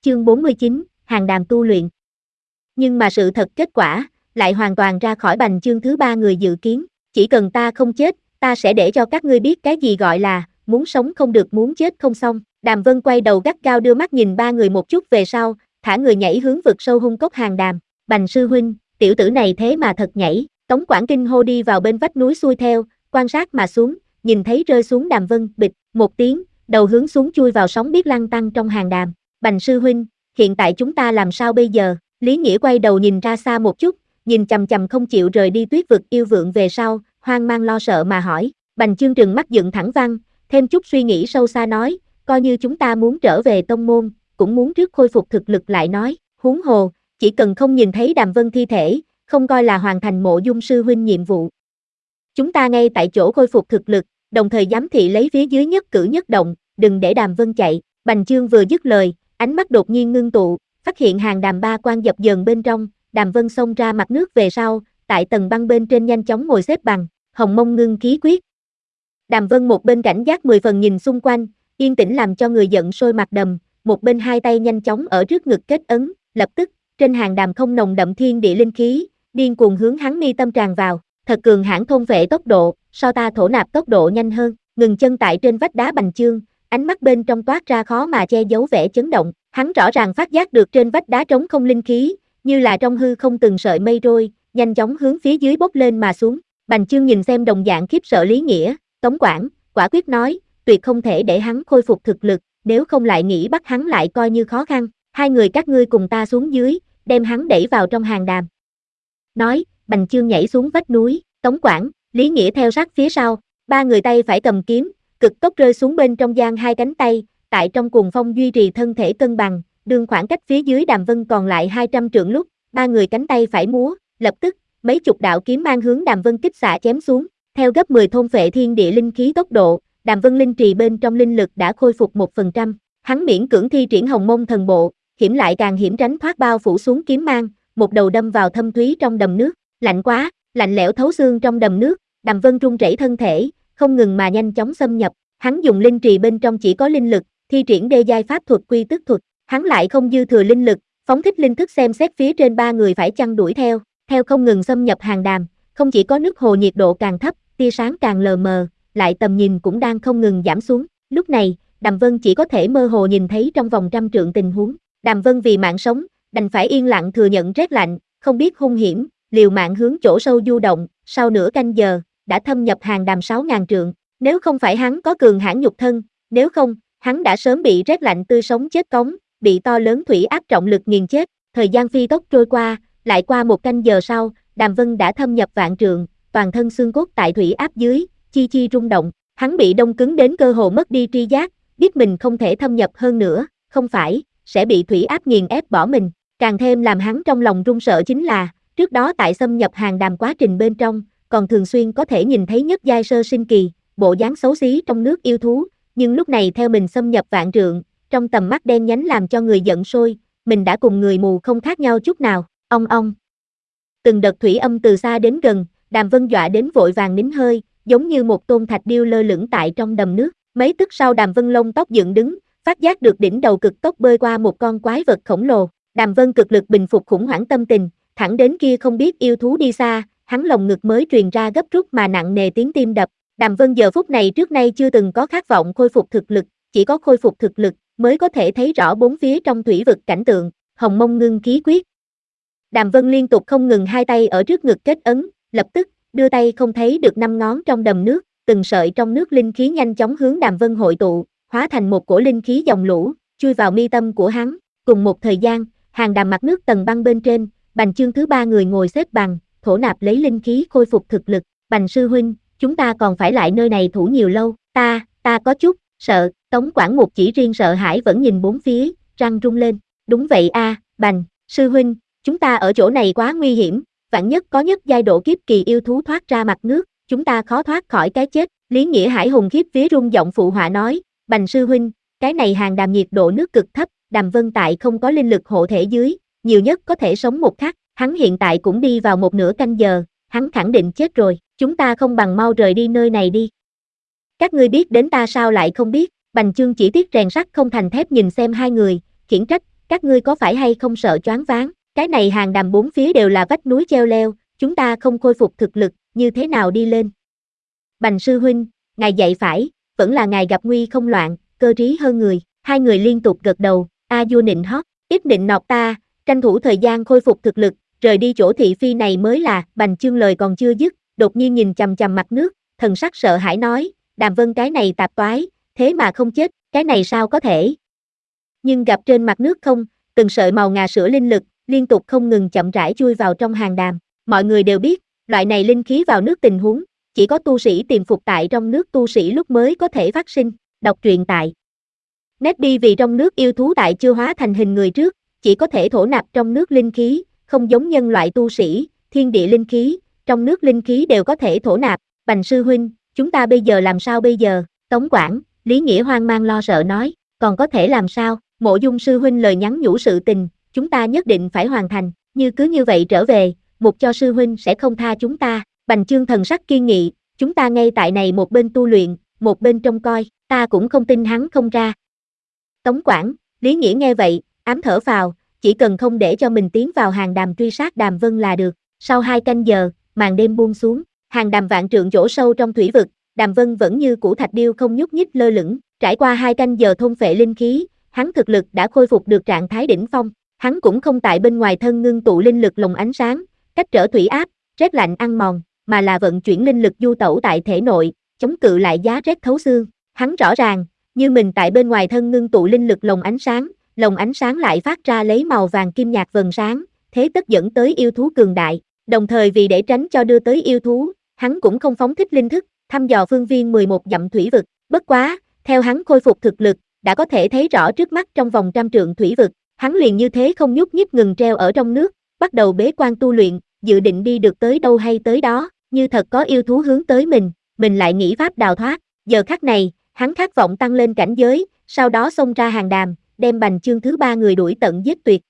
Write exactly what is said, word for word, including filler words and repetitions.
Chương bốn mươi chín, hàng đàm tu luyện. Nhưng mà sự thật kết quả, lại hoàn toàn ra khỏi bành chương thứ ba người dự kiến. Chỉ cần ta không chết, ta sẽ để cho các ngươi biết cái gì gọi là, muốn sống không được muốn chết không xong. Đàm Vân quay đầu gắt gao đưa mắt nhìn ba người một chút về sau, thả người nhảy hướng vực sâu hung cốc hàng đàm. Bành sư huynh, tiểu tử này thế mà thật nhảy. Tống Quảng kinh hô đi vào bên vách núi xuôi theo, quan sát mà xuống, nhìn thấy rơi xuống Đàm Vân, bịch, một tiếng, đầu hướng xuống chui vào sóng biết lăn tăn trong hàng đàm. Bành sư huynh, hiện tại chúng ta làm sao bây giờ? Lý Nghĩa quay đầu nhìn ra xa một chút, nhìn chằm chằm không chịu rời đi tuyết vực yêu vượng về sau, hoang mang lo sợ mà hỏi. Bành chương trừng mắt dựng thẳng văn, thêm chút suy nghĩ sâu xa nói, coi như chúng ta muốn trở về tông môn, cũng muốn trước khôi phục thực lực lại nói, huống hồ, chỉ cần không nhìn thấy Đàm Vân thi thể, không coi là hoàn thành Mộ Dung sư huynh nhiệm vụ. Chúng ta ngay tại chỗ khôi phục thực lực, đồng thời giám thị lấy phía dưới nhất cử nhất động, đừng để Đàm Vân chạy. Bành chương vừa dứt lời, ánh mắt đột nhiên ngưng tụ, phát hiện hàng đàm ba quan dập dờn bên trong, Đàm Vân xông ra mặt nước về sau, tại tầng băng bên trên nhanh chóng ngồi xếp bằng, hồng mông ngưng khí quyết. Đàm Vân một bên cảnh giác mười phần nhìn xung quanh, yên tĩnh làm cho người giận sôi mặt đầm, một bên hai tay nhanh chóng ở trước ngực kết ấn, lập tức, trên hàng đàm không nồng đậm thiên địa linh khí, điên cuồng hướng hắn mi tâm tràn vào, thật cường hãn thôn phệ tốc độ, so ta thổ nạp tốc độ nhanh hơn, ngừng chân tại trên vách đá bành chương, ánh mắt bên trong toát ra khó mà che giấu vẻ chấn động, hắn rõ ràng phát giác được trên vách đá trống không linh khí, như là trong hư không từng sợi mây trôi, nhanh chóng hướng phía dưới bốc lên mà xuống. Bành chương nhìn xem đồng dạng khiếp sợ Lý Nghĩa, Tống Quảng, quả quyết nói, tuyệt không thể để hắn khôi phục thực lực, nếu không lại nghĩ bắt hắn lại coi như khó khăn, hai người các ngươi cùng ta xuống dưới, đem hắn đẩy vào trong hàng đàm. Nói, Bành chương nhảy xuống vách núi, Tống Quảng, Lý Nghĩa theo sát phía sau, ba người tay phải cầm kiếm, cực tốc rơi xuống bên trong giang hai cánh tay, tại trong cuồng phong duy trì thân thể cân bằng, đương khoảng cách phía dưới Đàm Vân còn lại hai trăm trượng lúc, ba người cánh tay phải múa, lập tức, mấy chục đạo kiếm mang hướng Đàm Vân kích xạ chém xuống, theo gấp mười thôn phệ thiên địa linh khí tốc độ, Đàm Vân linh trì bên trong linh lực đã khôi phục một phần trăm, hắn miễn cưỡng thi triển hồng mông thần bộ, hiểm lại càng hiểm tránh thoát bao phủ xuống kiếm mang, một đầu đâm vào thâm thúy trong đầm nước, lạnh quá, lạnh lẽo thấu xương trong đầm nước, Đàm Vân run rẩy thân thể, không ngừng mà nhanh chóng xâm nhập, hắn dùng linh trì bên trong chỉ có linh lực, thi triển đê giai pháp thuật quy tức thuật, hắn lại không dư thừa linh lực, phóng thích linh thức xem xét phía trên ba người phải chăng đuổi theo, theo không ngừng xâm nhập hàng đàm, không chỉ có nước hồ nhiệt độ càng thấp, tia sáng càng lờ mờ, lại tầm nhìn cũng đang không ngừng giảm xuống, lúc này, Đàm Vân chỉ có thể mơ hồ nhìn thấy trong vòng trăm trượng tình huống, Đàm Vân vì mạng sống, đành phải yên lặng thừa nhận rét lạnh, không biết hung hiểm, liều mạng hướng chỗ sâu du động, sau nửa canh giờ, đã thâm nhập hàng đàm sáu ngàn trượng, nếu không phải hắn có cường hãn nhục thân, nếu không, hắn đã sớm bị rét lạnh tươi sống chết cống, bị to lớn thủy áp trọng lực nghiền chết, thời gian phi tốc trôi qua, lại qua một canh giờ sau, Đàm Vân đã thâm nhập vạn trượng, toàn thân xương cốt tại thủy áp dưới, chi chi rung động, hắn bị đông cứng đến cơ hồ mất đi tri giác, biết mình không thể thâm nhập hơn nữa, không phải, sẽ bị thủy áp nghiền ép bỏ mình, càng thêm làm hắn trong lòng run sợ chính là, trước đó tại xâm nhập hàng đàm quá trình bên trong, còn thường xuyên có thể nhìn thấy nhất giai sơ sinh kỳ, bộ dáng xấu xí trong nước yêu thú, nhưng lúc này theo mình xâm nhập vạn trượng, trong tầm mắt đen nhánh làm cho người giận sôi, mình đã cùng người mù không khác nhau chút nào, ong ong. Từng đợt thủy âm từ xa đến gần, Đàm Vân dọa đến vội vàng nín hơi, giống như một tôn thạch điêu lơ lửng tại trong đầm nước, mấy tức sau Đàm Vân lông tóc dựng đứng, phát giác được đỉnh đầu cực tốc bơi qua một con quái vật khổng lồ, Đàm Vân cực lực bình phục khủng hoảng tâm tình, thẳng đến kia không biết yêu thú đi xa, hắn lồng ngực mới truyền ra gấp rút mà nặng nề tiếng tim đập. Đàm Vân giờ phút này trước nay chưa từng có khát vọng khôi phục thực lực, chỉ có khôi phục thực lực mới có thể thấy rõ bốn phía trong thủy vực cảnh tượng, hồng mông ngưng khí quyết. Đàm Vân liên tục không ngừng hai tay ở trước ngực kết ấn, lập tức, đưa tay không thấy được năm ngón trong đầm nước, từng sợi trong nước linh khí nhanh chóng hướng Đàm Vân hội tụ, hóa thành một cổ linh khí dòng lũ, chui vào mi tâm của hắn, cùng một thời gian, hàng đàm mặt nước tầng băng bên trên, Bành chương thứ ba người ngồi xếp bằng, thổ nạp lấy linh khí khôi phục thực lực, Bành sư huynh, chúng ta còn phải lại nơi này thủ nhiều lâu, ta, ta có chút, sợ, Tống Quảng một chỉ riêng sợ hãi vẫn nhìn bốn phía, răng rung lên, đúng vậy a, Bành, sư huynh, chúng ta ở chỗ này quá nguy hiểm, vạn nhất có nhất giai độ kiếp kỳ yêu thú thoát ra mặt nước, chúng ta khó thoát khỏi cái chết, Lý Nghĩa Hải hùng khiếp vía rung giọng phụ họa nói, Bành sư huynh, cái này hàng đàm nhiệt độ nước cực thấp, Đàm Vân tại không có linh lực hộ thể dưới, nhiều nhất có thể sống một khắc, hắn hiện tại cũng đi vào một nửa canh giờ, hắn khẳng định chết rồi, chúng ta không bằng mau rời đi nơi này đi. Các ngươi biết đến ta sao lại không biết, Bành chương chỉ tiếc rèn sắt không thành thép nhìn xem hai người, khiển trách, các ngươi có phải hay không sợ choáng váng, cái này hàng đàm bốn phía đều là vách núi treo leo, chúng ta không khôi phục thực lực, như thế nào đi lên? Bành sư huynh, ngài dạy phải, vẫn là ngài gặp nguy không loạn, cơ trí hơn người, hai người liên tục gật đầu, a vua nịnh hót, ít nịnh nọt ta, tranh thủ thời gian khôi phục thực lực, rời đi chỗ thị phi này mới là, Bành Chương lời còn chưa dứt, đột nhiên nhìn chằm chằm mặt nước, thần sắc sợ hãi nói, Đàm Vân cái này tạp toái, thế mà không chết, cái này sao có thể? Nhưng gặp trên mặt nước không, từng sợi màu ngà sữa linh lực, liên tục không ngừng chậm rãi chui vào trong hàng đàm, mọi người đều biết, loại này linh khí vào nước tình huống, chỉ có tu sĩ tiềm phục tại trong nước tu sĩ lúc mới có thể phát sinh, đọc truyện tại. Nét đi vì trong nước yêu thú tại chưa hóa thành hình người trước, chỉ có thể thổ nạp trong nước linh khí, không giống nhân loại tu sĩ, thiên địa linh khí, trong nước linh khí đều có thể thổ nạp, Bành sư huynh, chúng ta bây giờ làm sao bây giờ, Tống Quảng, Lý Nghĩa hoang mang lo sợ nói, còn có thể làm sao, Mộ Dung sư huynh lời nhắn nhủ sự tình, chúng ta nhất định phải hoàn thành, như cứ như vậy trở về, Mục cho sư huynh sẽ không tha chúng ta, Bành Chương thần sắc kiên nghị, chúng ta ngay tại này một bên tu luyện, một bên trông coi, ta cũng không tin hắn không ra. Tống Quảng, Lý Nghĩa nghe vậy, ám thở phào, chỉ cần không để cho mình tiến vào hàng đàm truy sát Đàm Vân là được, sau hai canh giờ, màn đêm buông xuống, hàng đàm vạn trượng chỗ sâu trong thủy vực, Đàm Vân vẫn như củ thạch điêu không nhúc nhích lơ lửng, trải qua hai canh giờ thôn phệ linh khí, hắn thực lực đã khôi phục được trạng thái đỉnh phong, hắn cũng không tại bên ngoài thân ngưng tụ linh lực lồng ánh sáng, cách trở thủy áp, rét lạnh ăn mòn, mà là vận chuyển linh lực du tẩu tại thể nội, chống cự lại giá rét thấu xương. Hắn rõ ràng, như mình tại bên ngoài thân ngưng tụ linh lực lồng ánh sáng, lồng ánh sáng lại phát ra lấy màu vàng kim nhạt vầng sáng, thế tất dẫn tới yêu thú cường đại. Đồng thời vì để tránh cho đưa tới yêu thú, hắn cũng không phóng thích linh thức, thăm dò phương viên mười một dặm thủy vực. Bất quá, theo hắn khôi phục thực lực, đã có thể thấy rõ trước mắt trong vòng trăm trượng thủy vực, hắn liền như thế không nhúc nhích ngừng treo ở trong nước, bắt đầu bế quan tu luyện, dự định đi được tới đâu hay tới đó, như thật có yêu thú hướng tới mình, mình lại nghĩ pháp đào thoát. Giờ khắc này, hắn khát vọng tăng lên cảnh giới, sau đó xông ra hàng đàm, đem Bành Chương thứ ba người đuổi tận giết tuyệt.